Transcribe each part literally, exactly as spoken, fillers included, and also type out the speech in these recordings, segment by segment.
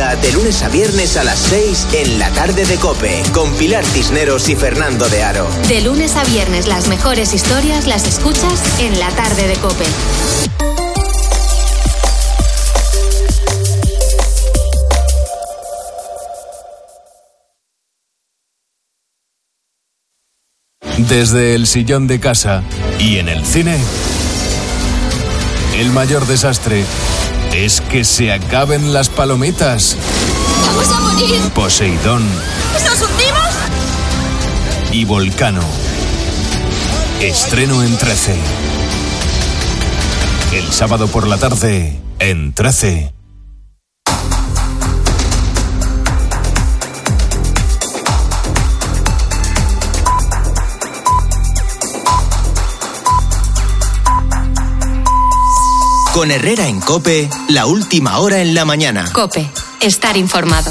Onda de lunes a viernes a las seis en la tarde de COPE, con Pilar Cisneros y Fernando de Aro. De lunes a viernes las mejores historias las escuchas en la tarde de COPE. Desde el sillón de casa y en el cine, el mayor desastre es que se acaben las palomitas. ¡Vamos a morir! Poseidón. ¿Nos hundimos? Y Volcano. Estreno en trece. El sábado por la tarde en trece. Con Herrera en COPE, la última hora en la mañana. COPE, estar informado.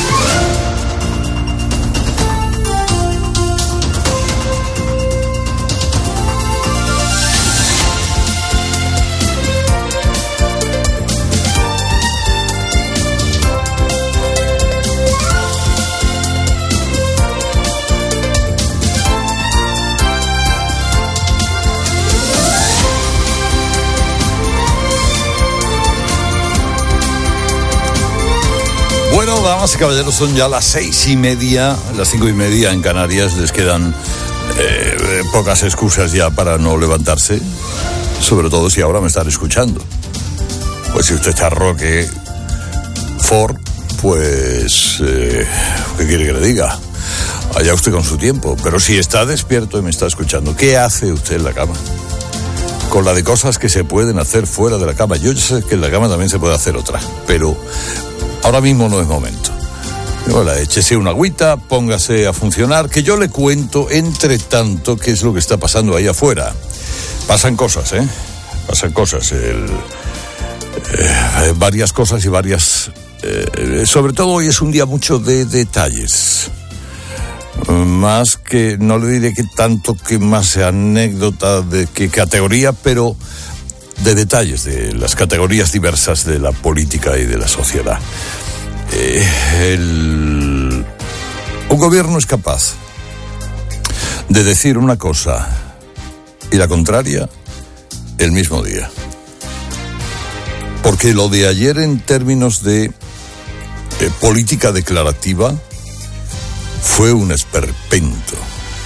Bueno, damas y caballeros, son ya las seis y media, las cinco y media en Canarias. Les quedan eh, pocas excusas ya para no levantarse, sobre todo si ahora me están escuchando. Pues si usted está Roque Ford, pues eh, ¿qué quiere que le diga? Allá usted con su tiempo. Pero si está despierto y me está escuchando, ¿qué hace usted en la cama? Con la de cosas que se pueden hacer fuera de la cama. Yo sé que en la cama también se puede hacer otra, pero ahora mismo no es momento. Hola, échese una agüita, póngase a funcionar, que yo le cuento, entre tanto, qué es lo que está pasando ahí afuera. Pasan cosas, ¿eh? Pasan cosas. El, eh, varias cosas y varias... Eh, sobre todo hoy es un día mucho de detalles. Más que, no le diré que tanto que más anécdota de que categoría, pero de detalles de las categorías diversas de la política y de la sociedad. Eh, el, un gobierno es capaz de decir una cosa y la contraria el mismo día. Porque lo de ayer en términos de eh, política declarativa fue un esperpento.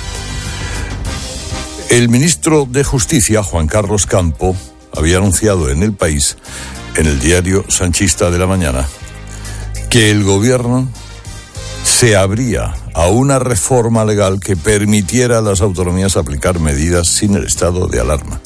El ministro de Justicia, Juan Carlos Campo, había anunciado en El País, en el diario sanchista de la mañana, que el gobierno se abría a una reforma legal que permitiera a las autonomías aplicar medidas sin el estado de alarma.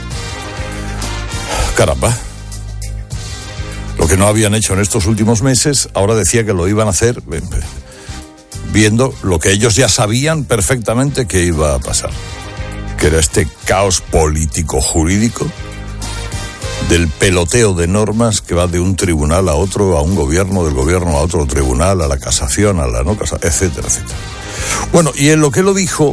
Caramba. Lo que no habían hecho en estos últimos meses, ahora decía que lo iban a hacer viendo lo que ellos ya sabían perfectamente que iba a pasar, que era este caos político jurídico del peloteo de normas que va de un tribunal a otro, a un gobierno, del gobierno a otro tribunal, a la casación, a la no casación, etcétera, etcétera. Bueno, y en lo que lo dijo,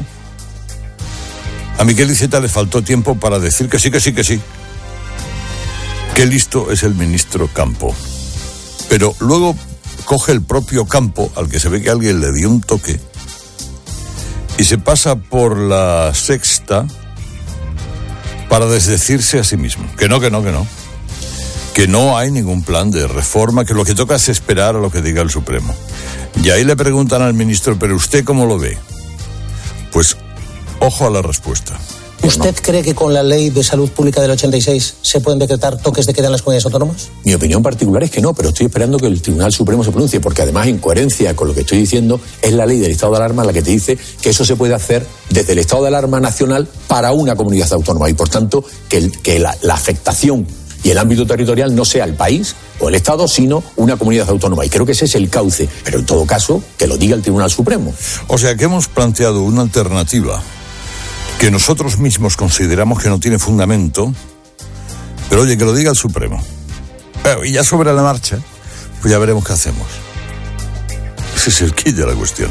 a Miquel Iceta le faltó tiempo para decir que sí, que sí, que sí. Qué listo es el ministro Campo. Pero luego coge el propio Campo, al que se ve que alguien le dio un toque, y se pasa por la Sexta para desdecirse a sí mismo. Que no, que no, que no. Que no hay ningún plan de reforma, que lo que toca es esperar a lo que diga el Supremo. Y ahí le preguntan al ministro, ¿pero usted cómo lo ve? Pues, ojo a la respuesta. ¿Usted cree que con la ley de salud pública del ochenta y seis se pueden decretar toques de queda en las comunidades autónomas? Mi opinión particular es que no, pero estoy esperando que el Tribunal Supremo se pronuncie, porque además, en coherencia con lo que estoy diciendo, es la ley del estado de alarma la que te dice que eso se puede hacer desde el estado de alarma nacional para una comunidad autónoma y, por tanto, que, el, que la, la afectación y el ámbito territorial no sea el país o el Estado, sino una comunidad autónoma. Y creo que ese es el cauce, pero en todo caso, que lo diga el Tribunal Supremo. O sea, que hemos planteado una alternativa que nosotros mismos consideramos que no tiene fundamento, pero oye, que lo diga el Supremo. Pero, y ya sobre la marcha, pues ya veremos qué hacemos. Ese es el quid de la cuestión.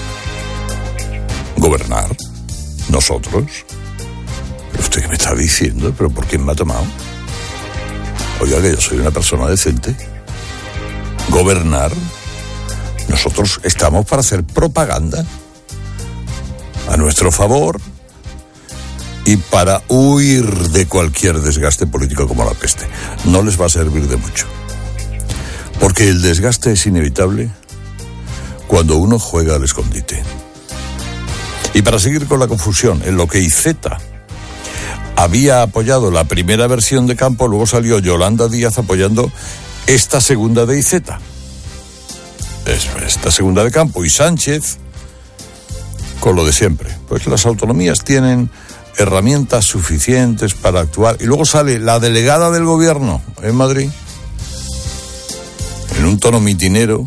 Gobernar, nosotros. ¿Pero usted qué me está diciendo? ¿Pero por quién me ha tomado? Oiga, que yo soy una persona decente. gobernar, nosotros estamos para hacer propaganda a nuestro favor y para huir de cualquier desgaste político como la peste. No les va a servir de mucho, porque el desgaste es inevitable cuando uno juega al escondite. Y para seguir con la confusión, en lo que Iceta había apoyado la primera versión de Campo, luego salió Yolanda Díaz apoyando esta segunda de Iceta. Esta segunda de Campo, y Sánchez con lo de siempre. Pues las autonomías tienen herramientas suficientes para actuar. Y luego sale la delegada del gobierno en Madrid, en un tono mitinero,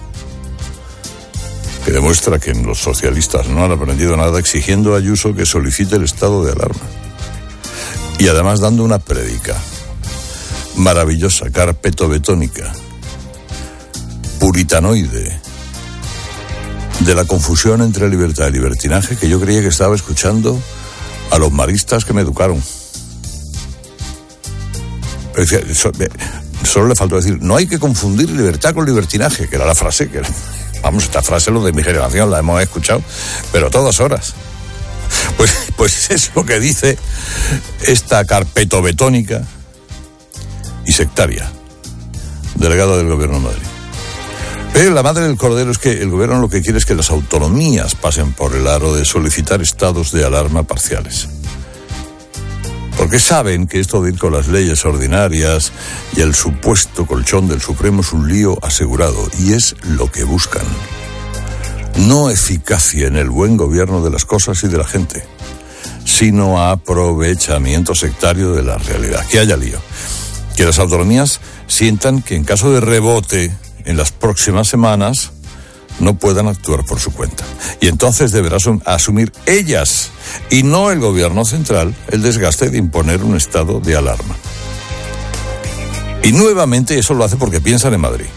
que demuestra que los socialistas no han aprendido nada, exigiendo a Ayuso que solicite el estado de alarma. Y además dando una prédica maravillosa, carpetobetónica, puritanoide, de la confusión entre libertad y libertinaje, que yo creía que estaba escuchando a los maristas que me educaron. Solo le faltó decir, no hay que confundir libertad con libertinaje, que era la frase que era, vamos, esta frase lo de mi generación la hemos escuchado, pero a todas horas. Pues, pues es lo que dice esta carpetobetónica y sectaria delegada del gobierno de Madrid. Pero la madre del cordero es que el gobierno lo que quiere es que las autonomías pasen por el aro de solicitar estados de alarma parciales. Porque saben que esto de ir con las leyes ordinarias y el supuesto colchón del Supremo es un lío asegurado, y es lo que buscan. No eficacia en el buen gobierno de las cosas y de la gente, sino aprovechamiento sectario de la realidad. Que haya lío. Que las autonomías sientan que en caso de rebote en las próximas semanas no puedan actuar por su cuenta. Y entonces deberán asumir ellas, y no el gobierno central, el desgaste de imponer un estado de alarma. Y nuevamente eso lo hace porque piensan en Madrid.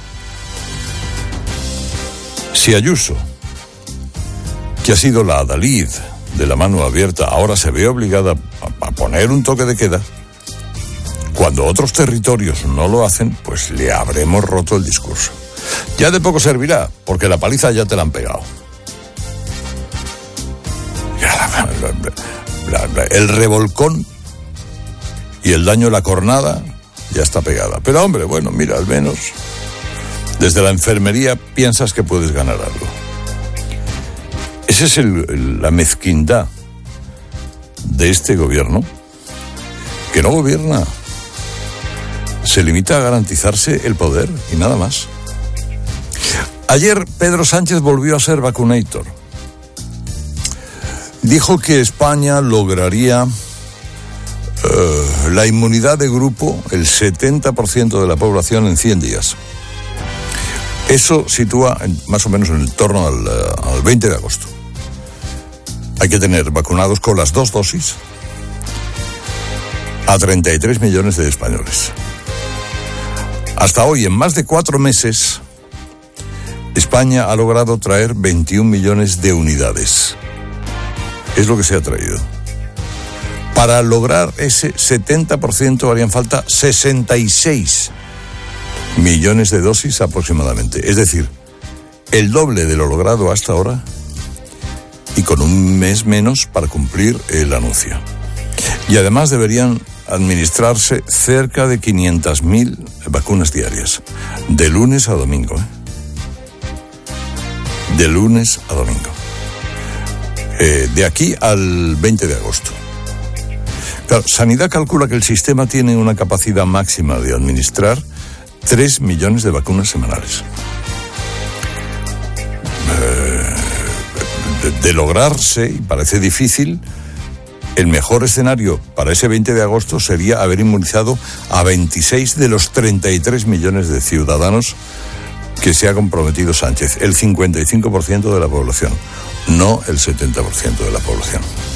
Si Ayuso, que ha sido la adalid de la mano abierta, ahora se ve obligada a poner un toque de queda, cuando otros territorios no lo hacen, pues le habremos roto el discurso. Ya de poco servirá, porque la paliza ya te la han pegado. El revolcón y el daño de la cornada ya está pegada. Pero hombre, bueno, mira, al menos desde la enfermería piensas que puedes ganar algo. Esa es el, el, la mezquindad de este gobierno, que no gobierna. Se limita a garantizarse el poder y nada más. Ayer Pedro Sánchez volvió a ser vacunator. Dijo que España lograría uh, la inmunidad de grupo, el setenta por ciento de la población en cien días. Eso sitúa en, más o menos en el torno al, uh, al veinte de agosto. Hay que tener vacunados con las dos dosis a treinta y tres millones de españoles. Hasta hoy, en más de cuatro meses, España ha logrado traer veintiún millones de unidades. Es lo que se ha traído. Para lograr ese setenta por ciento harían falta sesenta y seis millones de dosis aproximadamente. Es decir, el doble de lo logrado hasta ahora, y con un mes menos para cumplir el anuncio. Y además deberían administrarse cerca de quinientas mil vacunas diarias, de lunes a domingo, ¿eh? De lunes a domingo. Eh, de aquí al veinte de agosto. Claro, Sanidad calcula que el sistema tiene una capacidad máxima de administrar tres millones de vacunas semanales. Eh, de, de lograrse, y parece difícil, el mejor escenario para ese veinte de agosto sería haber inmunizado a veintiséis de los treinta y tres millones de ciudadanos que se ha comprometido Sánchez, el cincuenta y cinco por ciento de la población, no el setenta por ciento de la población.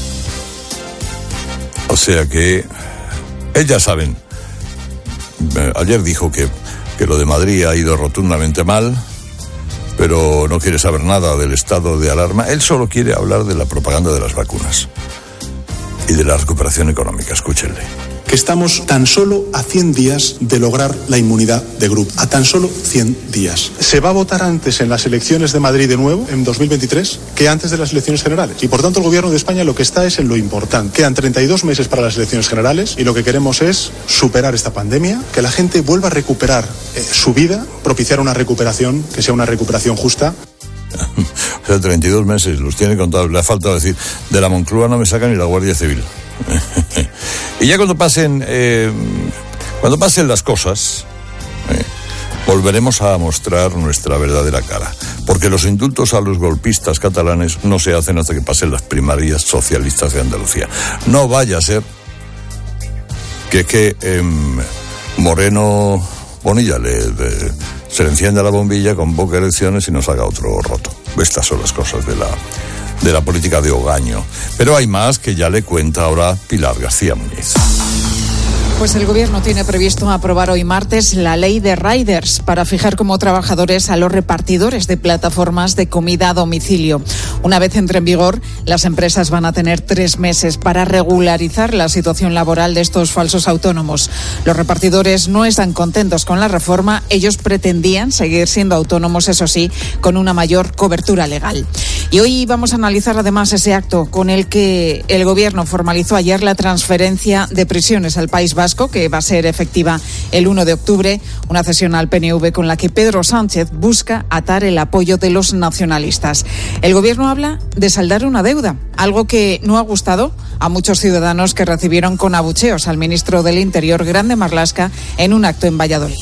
O sea que ellas saben. Ayer dijo que, que lo de Madrid ha ido rotundamente mal, pero no quiere saber nada del estado de alarma. Él solo quiere hablar de la propaganda de las vacunas y de la recuperación económica. Escúchenle. que estamos tan solo a cien días de lograr la inmunidad de grupo, a tan solo cien días. Se va a votar antes en las elecciones de Madrid de nuevo, en dos mil veintitrés, que antes de las elecciones generales. Y por tanto el gobierno de España lo que está es en lo importante. Quedan treinta y dos meses para las elecciones generales y lo que queremos es superar esta pandemia, que la gente vuelva a recuperar eh, su vida, propiciar una recuperación que sea una recuperación justa. O sea, treinta y dos meses, los tiene contados. Le ha faltado decir, de la Moncloa no me saca ni la Guardia Civil. Y ya cuando pasen eh, cuando pasen las cosas eh, volveremos a mostrar nuestra verdadera cara, porque los indultos a los golpistas catalanes no se hacen hasta que pasen las primarias socialistas de Andalucía. No vaya a ser que que eh, Moreno Bonilla le, le, se le encienda la bombilla, convoque elecciones y nos haga otro roto. Estas son las cosas de la de la política de Ogaño. Pero hay más que ya le cuenta ahora Pilar García Muñiz. Pues el Gobierno tiene previsto aprobar hoy martes la ley de riders para fijar como trabajadores a los repartidores de plataformas de comida a domicilio. Una vez entre en vigor, las empresas van a tener tres meses para regularizar la situación laboral de estos falsos autónomos. Los repartidores no están contentos con la reforma. Ellos pretendían seguir siendo autónomos, eso sí, con una mayor cobertura legal. Y hoy vamos a analizar además ese acto con el que el Gobierno formalizó ayer la transferencia de prisiones al País Vasco, que va a ser efectiva el uno de octubre, una cesión al P N V con la que Pedro Sánchez busca atar el apoyo de los nacionalistas. El Gobierno habla de saldar una deuda, algo que no ha gustado a muchos ciudadanos que recibieron con abucheos al ministro del Interior, Grande Marlaska, en un acto en Valladolid.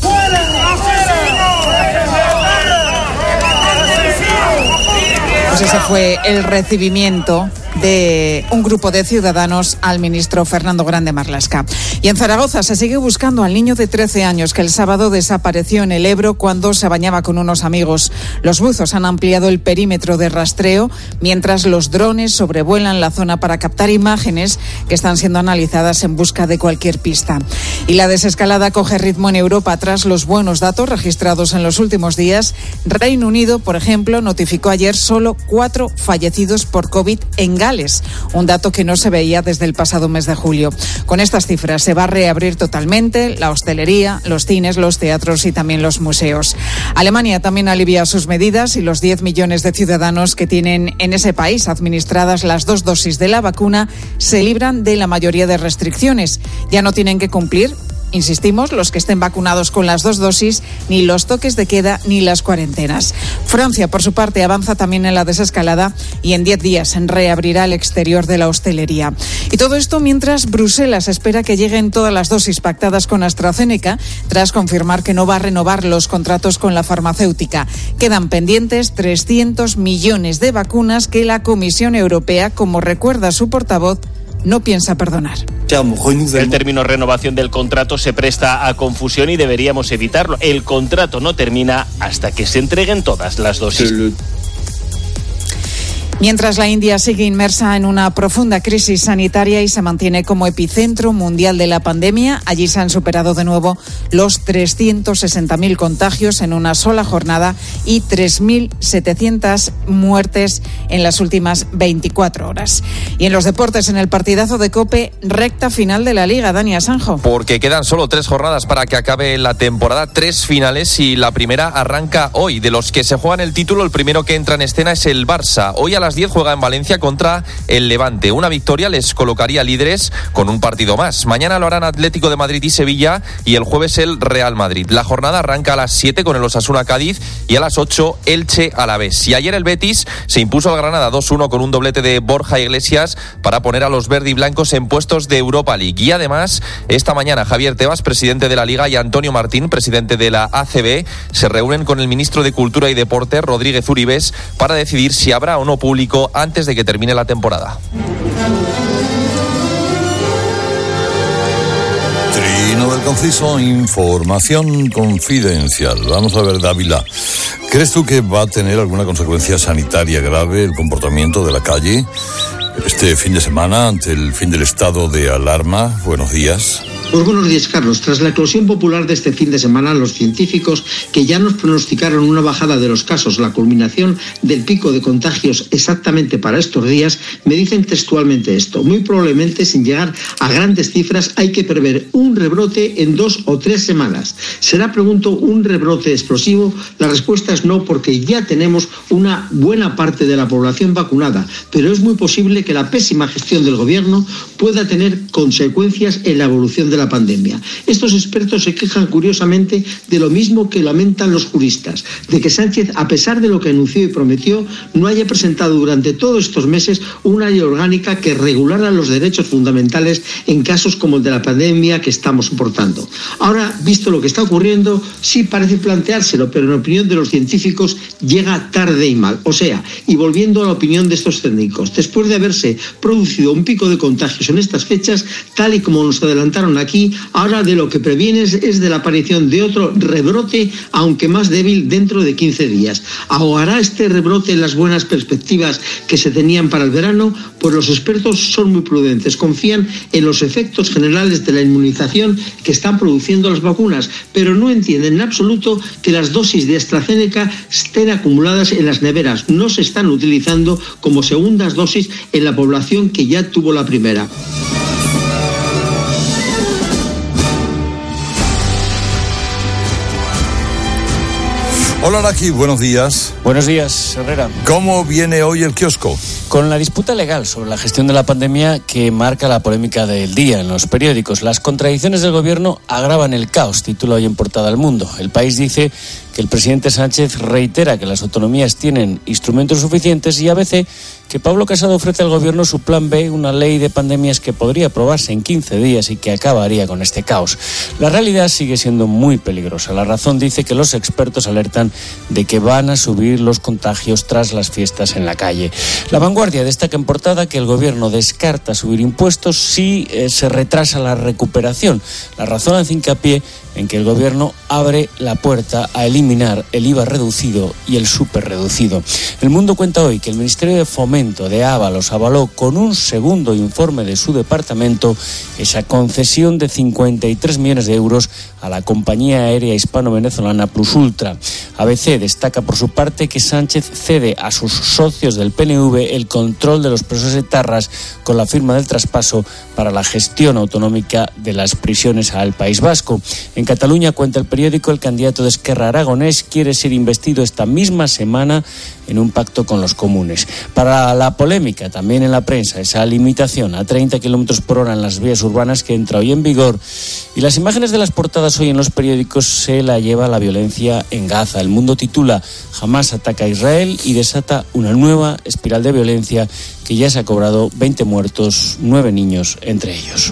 Pues ese fue el recibimiento de un grupo de ciudadanos al ministro Fernando Grande Marlaska. Y en Zaragoza se sigue buscando al niño de trece años que el sábado desapareció en el Ebro cuando se bañaba con unos amigos. Los buzos han ampliado el perímetro de rastreo mientras los drones sobrevuelan la zona para captar imágenes que están siendo analizadas en busca de cualquier pista. Y la desescalada coge ritmo en Europa tras los buenos datos registrados en los últimos días. Reino Unido, por ejemplo, notificó ayer solo cuatro fallecidos por COVID en Gales, un dato que no se veía desde el pasado mes de julio. Con estas cifras se va a reabrir totalmente la hostelería, los cines, los teatros y también los museos. Alemania también alivia sus medidas y los diez millones de ciudadanos que tienen en ese país administradas las dos dosis de la vacuna se libran de la mayoría de restricciones. Ya no tienen que cumplir, insistimos, los que estén vacunados con las dos dosis, ni los toques de queda ni las cuarentenas. Francia, por su parte, avanza también en la desescalada y en diez días reabrirá el exterior de la hostelería. Y todo esto mientras Bruselas espera que lleguen todas las dosis pactadas con AstraZeneca, tras confirmar que no va a renovar los contratos con la farmacéutica. Quedan pendientes trescientos millones de vacunas que la Comisión Europea, como recuerda su portavoz, no piensa perdonar. El término renovación del contrato se presta a confusión y deberíamos evitarlo. El contrato no termina hasta que se entreguen todas las dosis. Mientras la India sigue inmersa en una profunda crisis sanitaria y se mantiene como epicentro mundial de la pandemia, allí se han superado de nuevo los trescientos sesenta mil contagios en una sola jornada y tres mil setecientas muertes en las últimas veinticuatro horas. Y en los deportes, en el partidazo de COPE, recta final de la Liga, Dani Asanjo. Porque quedan solo tres jornadas para que acabe la temporada, tres finales y la primera arranca hoy. De los que se juegan el título, el primero que entra en escena es el Barça. Hoy a las diez juega en Valencia contra el Levante. Una victoria les colocaría líderes con un partido más. Mañana lo harán Atlético de Madrid y Sevilla y el jueves el Real Madrid. La jornada arranca a las siete con el Osasuna Cádiz y a las ocho Elche Alavés. Y ayer el Betis se impuso al Granada dos uno con un doblete de Borja Iglesias para poner a los verdiblancos en puestos de Europa League. Y además, esta mañana Javier Tebas, presidente de la Liga, y Antonio Martín, presidente de la A C B, se reúnen con el ministro de Cultura y Deporte, Rodríguez Uribes, para decidir si habrá o no público antes de que termine la temporada. Trino del Conciso, información confidencial. Vamos a ver, Dávila, ¿crees tú que va a tener alguna consecuencia sanitaria grave el comportamiento de la calle este fin de semana ante el fin del estado de alarma? Buenos días. Pues buenos días, Carlos. Tras la eclosión popular de este fin de semana, los científicos que ya nos pronosticaron una bajada de los casos, la culminación del pico de contagios exactamente para estos días, me dicen textualmente esto. Muy probablemente, sin llegar a grandes cifras, hay que prever un rebrote en dos o tres semanas. ¿Será, pregunto, un rebrote explosivo? La respuesta es no, porque ya tenemos una buena parte de la población vacunada, pero es muy posible que la pésima gestión del gobierno pueda tener consecuencias en la evolución de la pandemia. Estos expertos se quejan curiosamente de lo mismo que lamentan los juristas, de que Sánchez, a pesar de lo que anunció y prometió, no haya presentado durante todos estos meses una ley orgánica que regulara los derechos fundamentales en casos como el de la pandemia que estamos soportando. Ahora, visto lo que está ocurriendo, sí parece planteárselo, pero en opinión de los científicos llega tarde y mal. O sea, y volviendo a la opinión de estos técnicos, después de haberse producido un pico de contagios en estas fechas, tal y como nos adelantaron aquí, ahora de lo que previenes es de la aparición de otro rebrote, aunque más débil, dentro de quince días. ¿Ahogará este rebrote en las buenas perspectivas que se tenían para el verano? Pues los expertos son muy prudentes, confían en los efectos generales de la inmunización que están produciendo las vacunas, pero no entienden en absoluto que las dosis de AstraZeneca estén acumuladas en las neveras, no se están utilizando como segundas dosis en la población que ya tuvo la primera. Hola, Araki, buenos días. Buenos días, Herrera. ¿Cómo viene hoy el kiosco? Con la disputa legal sobre la gestión de la pandemia que marca la polémica del día en los periódicos. Las contradicciones del gobierno agravan el caos, titula hoy en portada El Mundo. El País dice que el presidente Sánchez reitera que las autonomías tienen instrumentos suficientes, y A B C que Pablo Casado ofrece al gobierno su plan B, una ley de pandemias que podría aprobarse en quince días y que acabaría con este caos. La realidad sigue siendo muy peligrosa. La Razón dice que los expertos alertan de que van a subir los contagios tras las fiestas en la calle. La Vanguardia destaca en portada que el gobierno descarta subir impuestos si eh, se retrasa la recuperación. La Razón hace hincapié en que el gobierno abre la puerta a eliminar el I V A reducido y el superreducido. El Mundo cuenta hoy que el Ministerio de Fomento de Ábalos avaló con un segundo informe de su departamento esa concesión de cincuenta y tres millones de euros a la compañía aérea hispano-venezolana Plus Ultra. A B C destaca por su parte que Sánchez cede a sus socios del P N V el control de los presos etarras con la firma del traspaso para la gestión autonómica de las prisiones al País Vasco. En Cataluña, cuenta el periódico, el candidato de Esquerra Aragonés quiere ser investido esta misma semana en un pacto con los comunes. Para la polémica, también en la prensa, esa limitación a treinta kilómetros por hora en las vías urbanas que entra hoy en vigor. Y las imágenes de las portadas hoy en los periódicos se la lleva la violencia en Gaza. El Mundo titula Hamás ataca a Israel y desata una nueva espiral de violencia que ya se ha cobrado veinte muertos, nueve niños entre ellos.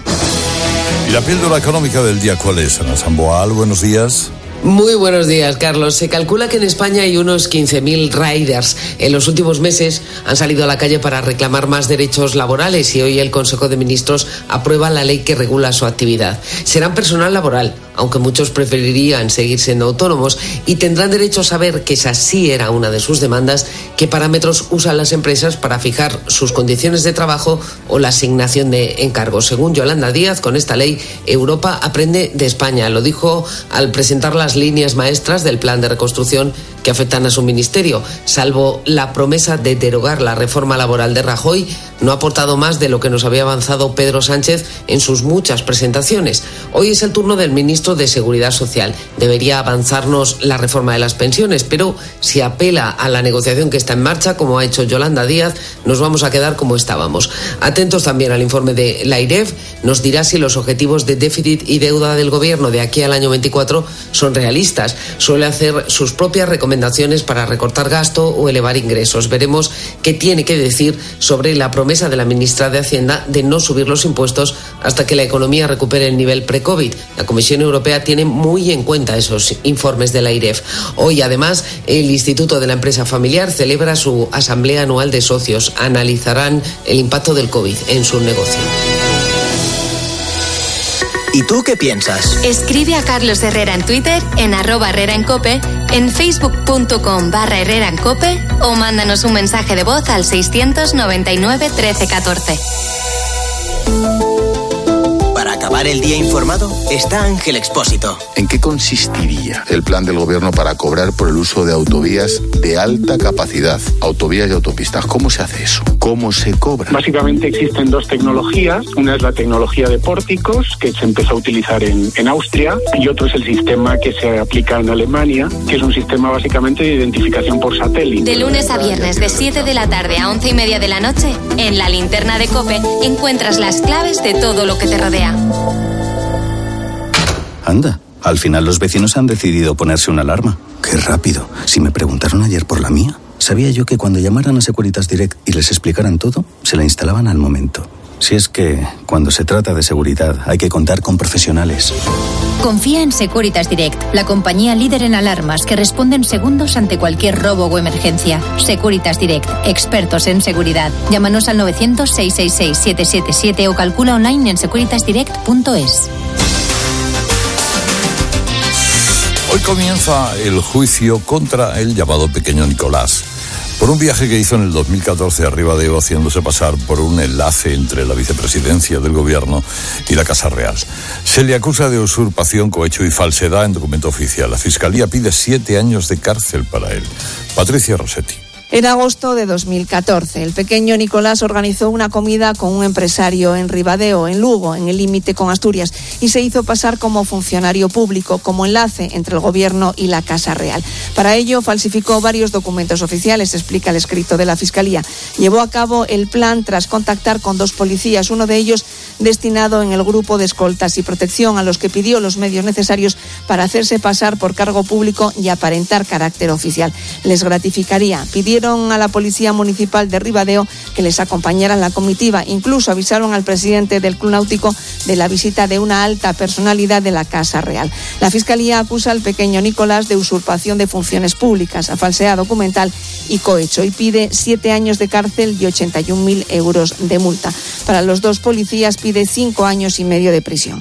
¿Y la píldora económica del día cuál es, Ana Samboal? Buenos días. Muy buenos días, Carlos. Se calcula que en España hay unos quince mil riders. En los últimos meses han salido a la calle para reclamar más derechos laborales y hoy el Consejo de Ministros aprueba la ley que regula su actividad. Serán personal laboral, aunque muchos preferirían seguir siendo autónomos, y tendrán derecho a saber, que esa sí era una de sus demandas, qué parámetros usan las empresas para fijar sus condiciones de trabajo o la asignación de encargos. Según Yolanda Díaz, con esta ley Europa aprende de España. Lo dijo al presentar las líneas maestras del plan de reconstrucción que afectan a su ministerio. Salvo la promesa de derogar la reforma laboral de Rajoy, no ha aportado más de lo que nos había avanzado Pedro Sánchez en sus muchas presentaciones. Hoy es el turno del ministro de Seguridad Social. Debería avanzarnos la reforma de las pensiones, pero si apela a la negociación que está en marcha, como ha hecho Yolanda Díaz, nos vamos a quedar como estábamos. Atentos también al informe de la AIREF, nos dirá si los objetivos de déficit y deuda del gobierno de aquí al año veinticuatro son realistas. Suele hacer sus propias recomendaciones para recortar gasto o elevar ingresos. Veremos qué tiene que decir sobre la promesa de la ministra de Hacienda de no subir los impuestos hasta que la economía recupere el nivel pre-COVID. La Comisión Europea tiene muy en cuenta esos informes de la AIREF. Hoy, además, el Instituto de la Empresa Familiar celebra su asamblea anual de socios. Analizarán el impacto del COVID en su negocio. ¿Y tú qué piensas? Escribe a Carlos Herrera en Twitter, en arroba Herrera en Cope, en facebook.com barra Herrera en Cope o mándanos un mensaje de voz al seiscientos noventa y nueve trece catorce. Para Para acabar el día informado está Ángel Expósito. ¿En qué consistiría el plan del gobierno para cobrar por el uso de autovías de alta capacidad? Autovías y autopistas. ¿Cómo se hace eso? ¿Cómo se cobra? Básicamente existen dos tecnologías. Una es la tecnología de pórticos, que se empezó a utilizar en, en Austria, y otro es el sistema que se aplica en Alemania, que es un sistema básicamente de identificación por satélite. De lunes a viernes, de siete de la tarde a once y media de la noche, en la linterna de COPE encuentras las claves de todo lo que te rodea. Anda, al final los vecinos han decidido ponerse una alarma. ¡Qué rápido! Si me preguntaron ayer por la mía, sabía yo que cuando llamaran a Securitas Direct y les explicaran todo, se la instalaban al momento. Si es que, cuando se trata de seguridad, hay que contar con profesionales. Confía en Securitas Direct, la compañía líder en alarmas que responde en segundos ante cualquier robo o emergencia. Securitas Direct, expertos en seguridad. Llámanos al novecientos, seiscientos sesenta y seis, setecientos setenta y siete o calcula online en securitas direct punto es. Hoy comienza el juicio contra el llamado Pequeño Nicolás, por un viaje que hizo en el dos mil catorce a Ribadeo, haciéndose pasar por un enlace entre la vicepresidencia del gobierno y la Casa Real. Se le acusa de usurpación, cohecho y falsedad en documento oficial. La Fiscalía pide siete años de cárcel para él. Patricia Rossetti. En agosto de dos mil catorce, el pequeño Nicolás organizó una comida con un empresario en Ribadeo, en Lugo, en el límite con Asturias, y se hizo pasar como funcionario público, como enlace entre el gobierno y la Casa Real. Para ello, falsificó varios documentos oficiales, explica el escrito de la Fiscalía. Llevó a cabo el plan tras contactar con dos policías, uno de ellos destinado en el grupo de escoltas y protección, a los que pidió los medios necesarios para hacerse pasar por cargo público y aparentar carácter oficial. Les gratificaría. Pidieron a la Policía Municipal de Ribadeo que les acompañara en la comitiva. Incluso avisaron al presidente del Club Náutico de la visita de una alta personalidad de la Casa Real. La Fiscalía acusa al pequeño Nicolás de usurpación de funciones públicas, a falsedad documental y cohecho, y pide siete años de cárcel y ochenta y un mil euros de multa. Para los dos policías pide cinco años y medio de prisión.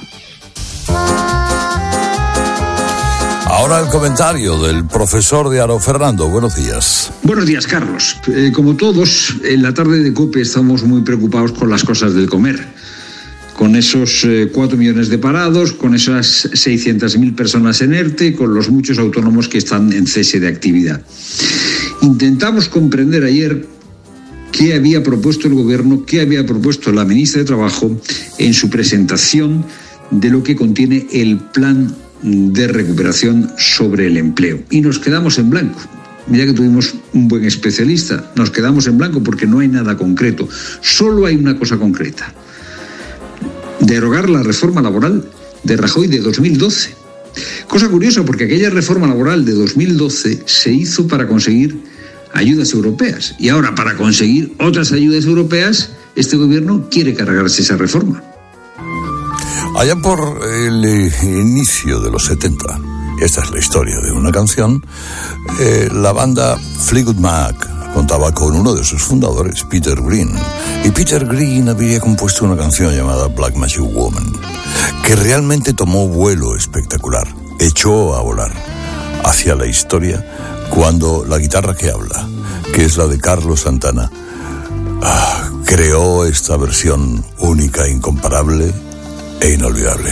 Ahora el comentario del profesor de Aro. Fernando, buenos días. Buenos días, Carlos. Eh, como todos, en la tarde de COPE estamos muy preocupados con las cosas del comer. Con esos eh, cuatro millones de parados, con esas seiscientas mil personas en ERTE, con los muchos autónomos que están en cese de actividad. Intentamos comprender ayer qué había propuesto el gobierno, qué había propuesto la ministra de Trabajo en su presentación de lo que contiene el plan de recuperación sobre el empleo. Y nos quedamos en blanco. Mira que tuvimos un buen especialista. Nos quedamos en blanco porque no hay nada concreto. Solo hay una cosa concreta. Derogar la reforma laboral de Rajoy de dos mil doce. Cosa curiosa, porque aquella reforma laboral de dos mil doce se hizo para conseguir ayudas europeas. Y ahora, para conseguir otras ayudas europeas, este gobierno quiere cargarse esa reforma. Allá por el inicio de los setenta, esta es la historia de una canción, eh, la banda Fleetwood Mac contaba con uno de sus fundadores, Peter Green. Y Peter Green había compuesto una canción llamada Black Magic Woman, que realmente tomó vuelo espectacular, echó a volar hacia la historia cuando la guitarra que habla, que es la de Carlos Santana, ah, creó esta versión única, incomparable e inolvidable.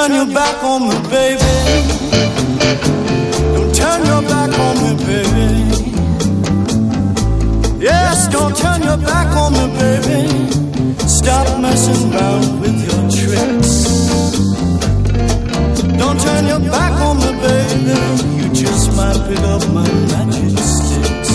turn your back on me, baby. Don't turn your back on me, baby. Yes, don't turn your back on me, baby. Stop messing around with your tricks. Don't turn your back on me, baby. You just might pick up my magic sticks.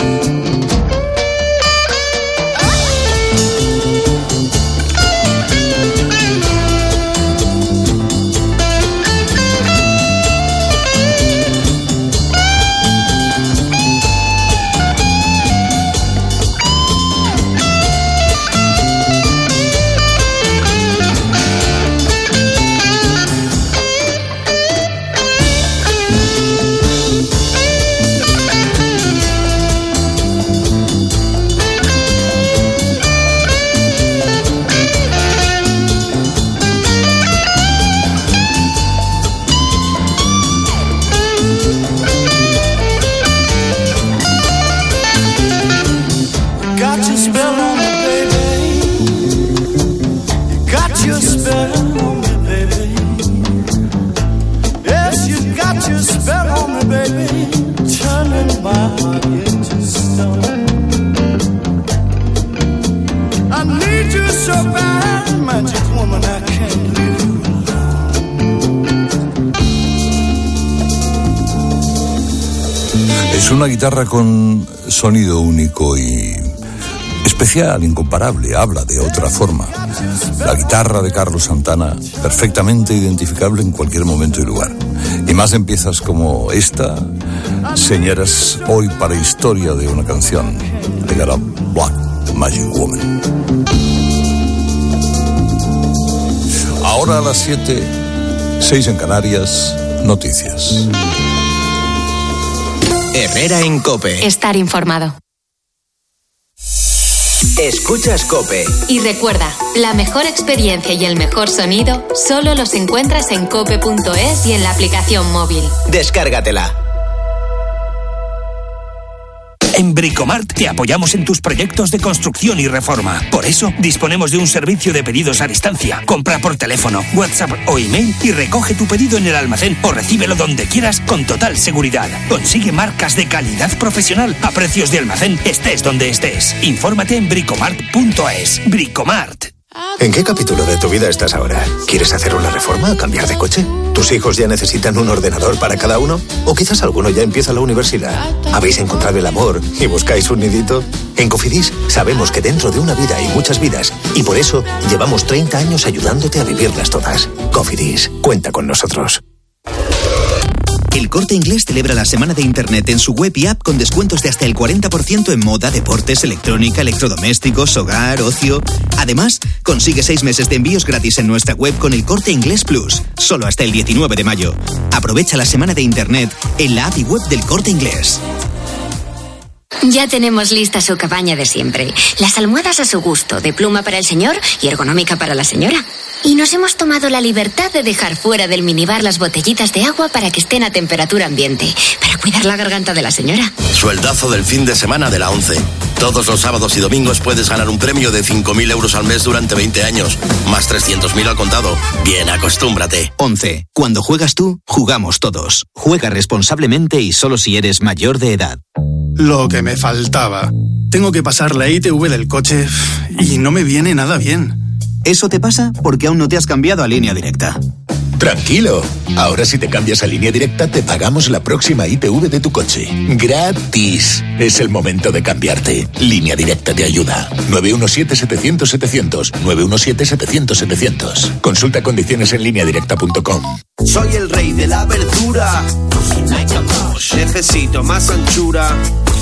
Es una guitarra con sonido único y especial, incomparable, habla de otra forma. La guitarra de Carlos Santana, perfectamente identificable en cualquier momento y lugar. Y más en piezas como esta, señalas hoy para historia de una canción, I Got a Black Magic Woman. Ahora a las siete, seis en Canarias, noticias. Herrera en COPE. Estar informado. Escuchas COPE. Y recuerda, la mejor experiencia y el mejor sonido solo los encuentras en cope punto es y en la aplicación móvil. Descárgatela. En Bricomart te apoyamos en tus proyectos de construcción y reforma. Por eso, disponemos de un servicio de pedidos a distancia. Compra por teléfono, WhatsApp o email y recoge tu pedido en el almacén o recíbelo donde quieras con total seguridad. Consigue marcas de calidad profesional a precios de almacén, estés donde estés. Infórmate en bricomart punto es. Bricomart. ¿En qué capítulo de tu vida estás ahora? ¿Quieres hacer una reforma o cambiar de coche? ¿Tus hijos ya necesitan un ordenador para cada uno? ¿O quizás alguno ya empieza la universidad? ¿Habéis encontrado el amor y buscáis un nidito? En Cofidis sabemos que dentro de una vida hay muchas vidas y por eso llevamos treinta años ayudándote a vivirlas todas. Cofidis, cuenta con nosotros. El Corte Inglés celebra la semana de Internet en su web y app con descuentos de hasta el cuarenta por ciento en moda, deportes, electrónica, electrodomésticos, hogar, ocio. Además, consigue seis meses de envíos gratis en nuestra web con el Corte Inglés Plus, solo hasta el diecinueve de mayo. Aprovecha la semana de Internet en la app y web del Corte Inglés. Ya tenemos lista su cabaña de siempre. Las almohadas a su gusto, de pluma para el señor y ergonómica para la señora. Y nos hemos tomado la libertad de dejar fuera del minibar las botellitas de agua para que estén a temperatura ambiente, para cuidar la garganta de la señora. Sueldazo del fin de semana de la ONCE. Todos los sábados y domingos puedes ganar un premio de cinco mil euros al mes durante veinte años, más trescientos mil al contado. Bien, acostúmbrate. ONCE. Cuando juegas tú, jugamos todos. Juega responsablemente y solo si eres mayor de edad. Lo que me faltaba. Tengo que pasar la I T V del coche y no me viene nada bien. Eso te pasa porque aún no te has cambiado a Línea Directa. Tranquilo, ahora si te cambias a Línea Directa te pagamos la próxima I T V de tu coche. Gratis. Es el momento de cambiarte. Línea Directa te ayuda. nueve uno siete, setecientos, setecientos. nueve uno siete, setecientos, setecientos. Consulta condiciones en línea directa punto com. Soy el rey de la verdura. Necesito más anchura.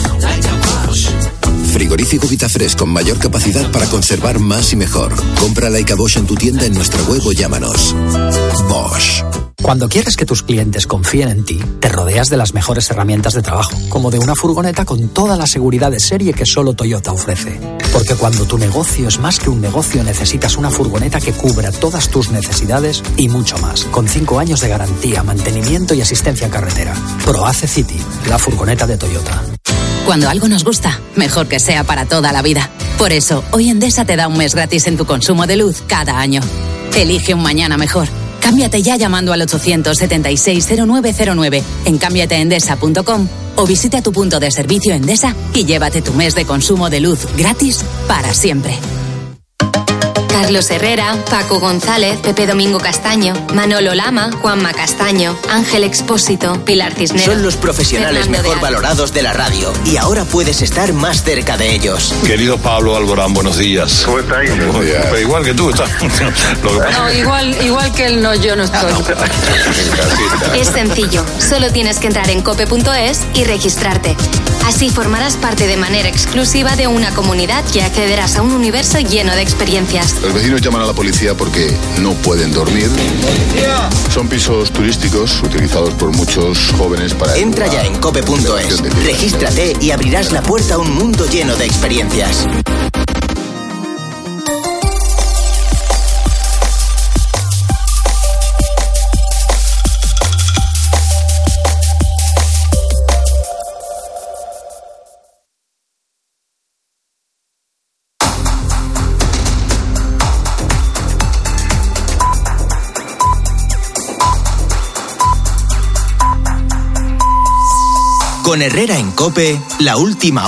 Frigorífico Vitafresh con mayor capacidad para conservar más y mejor. Compra Leica Bosch en tu tienda, en nuestra web o llámanos. Bosch. Cuando quieres que tus clientes confíen en ti, te rodeas de las mejores herramientas de trabajo, como de una furgoneta con toda la seguridad de serie que solo Toyota ofrece. Porque cuando tu negocio es más que un negocio, necesitas una furgoneta que cubra todas tus necesidades y mucho más, con cinco años de garantía, mantenimiento y asistencia en carretera. ProAce City, la furgoneta de Toyota. Cuando algo nos gusta, mejor que sea para toda la vida. Por eso, hoy Endesa te da un mes gratis en tu consumo de luz cada año. Elige un mañana mejor. Cámbiate ya llamando al ochocientos setenta y seis cero nueve cero nueve en cámbiateendesa punto com o visita tu punto de servicio Endesa y llévate tu mes de consumo de luz gratis para siempre. Carlos Herrera, Paco González, Pepe Domingo Castaño, Manolo Lama, Juanma Castaño, Ángel Expósito, Pilar Cisneros. Son los profesionales Fernando mejor de valorados de la radio y ahora puedes estar más cerca de ellos. Querido Pablo Alborán, buenos días. ¿Cómo estáis? Buenos días. Pero igual que tú estás. Lo que pasa No, igual, igual que él no, yo no estoy. Es sencillo, solo tienes que entrar en cope punto es y registrarte. Así formarás parte de manera exclusiva de una comunidad y accederás a un universo lleno de experiencias. Los vecinos llaman a la policía porque no pueden dormir. Son pisos turísticos utilizados por muchos jóvenes para... Entra ya en cope punto es, regístrate y abrirás la puerta a un mundo lleno de experiencias. Con Herrera en COPE, la última